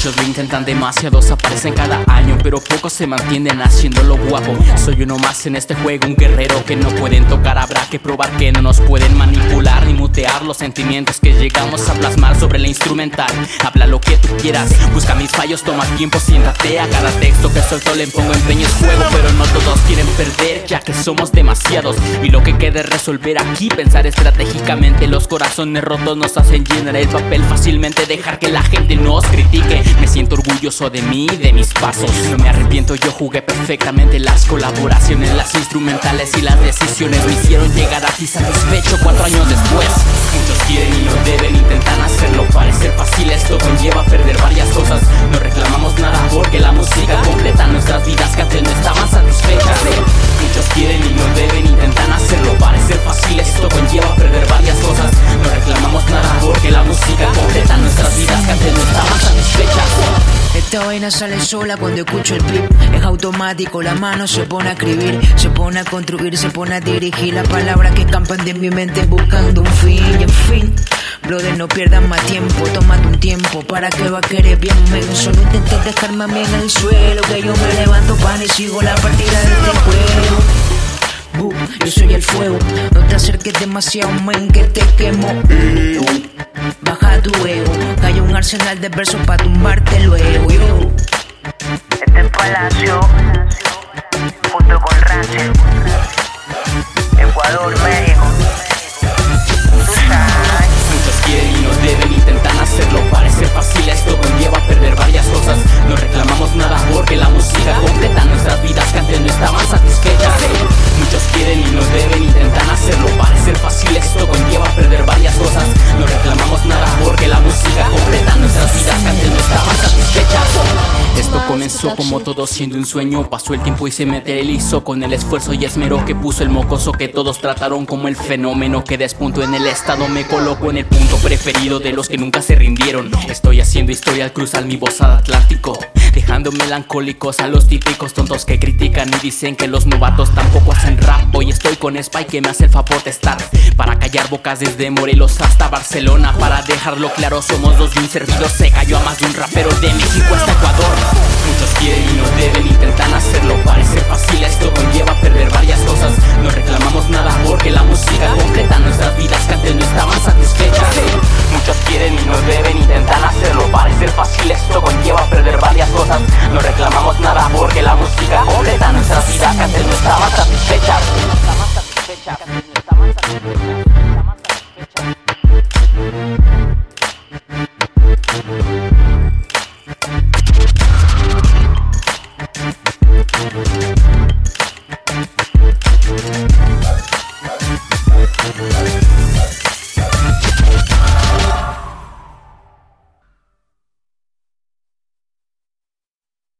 Muchos lo intentan, demasiados aparecen cada año, pero pocos se mantienen haciéndolo guapo. Soy uno más en este juego, un guerrero que no pueden tocar. Habrá que probar que no nos pueden manipular ni mutear los sentimientos que llegamos a plasmar sobre la instrumental. Habla lo que tú quieras, busca mis fallos, toma tiempo, siéntate. A cada texto que suelto le pongo empeño, es juego, pero no todos quieren perder, ya que somos demasiados. Y lo que queda es resolver aquí, pensar estratégicamente. Los corazones rotos nos hacen llenar el papel fácilmente, dejar que la gente nos critique. Me siento orgulloso de mí y de mis pasos. No me arrepiento, yo jugué perfectamente. Las colaboraciones, las instrumentales y las decisiones me hicieron llegar aquí satisfecho 4 años después. Muchos quieren y no deben, intentan hacerlo parecer fácil. Esto conlleva perder varias cosas. No reclamamos nada porque la música completa nuestras vidas que antes no estaban satisfechas. Muchos quieren y no deben, intentan hacerlo parecer fácil. Esto conlleva perder varias cosas. No reclamamos nada porque la música completa nuestras vidas que antes no estaban satisfechas. Esta vaina sale sola cuando escucho el beat. Es automático, la mano se pone a escribir, se pone a construir, se pone a dirigir. Las palabras que escapan de mi mente buscando un fin. Y en fin, brother, no pierdas más tiempo, tómate un tiempo. ¿Para qué va a querer bien, men? Solo intentes dejarme a mí en el suelo, que yo me levanto pan y sigo la partida de este juego. Yo soy el fuego, no te acerques demasiado, men, que te quemo. Baja tu ego, que hay un arsenal de versos pa' tumbarte luego. Yo. Este es Palacio, junto con Rancel, Ecuador, México. Tú sabes. Muchos quieren y no deben, intentan hacerlo parecer fácil. Esto conlleva perder varias cosas. No reclamamos nada porque la música completa nuestras vidas que antes no estaban satisfechas. Muchos quieren y no deben, intentan hacerlo parecer fácil. Esto conlleva perder varias cosas. No reclamamos nada porque la música completa nuestras vidas que antes no estaban satisfechas. Esto comenzó como todo siendo un sueño. Pasó el tiempo y se materializó con el esfuerzo y esmero que puso el mocoso, que todos trataron como el fenómeno que despuntó en el estado. Me coloco en el punto preferido de los que nunca se rindieron. Estoy haciendo historia al cruzar mi voz al Atlántico, dejando melancólicos a los típicos tontos que critican y dicen que los novatos tampoco hacen rap. Hoy estoy con Spy que me hace el favor de estar para callar bocas desde Morelos hasta Barcelona. Para dejarlo claro, somos dos y un servidor se cayó a más de un rapero de México hasta Ecuador. Muchos quieren y no deben, intentan hacerlo parecer fácil. Esto conlleva perder varias cosas. No reclamamos nada porque la música completa nuestras vidas que antes no estaban satisfechas. Muchos quieren y no deben, intentan hacerlo parecer fácil. Esto conlleva perder varias cosas. No reclamamos nada porque la música completa nuestras vidas que antes no estaban satisfechas.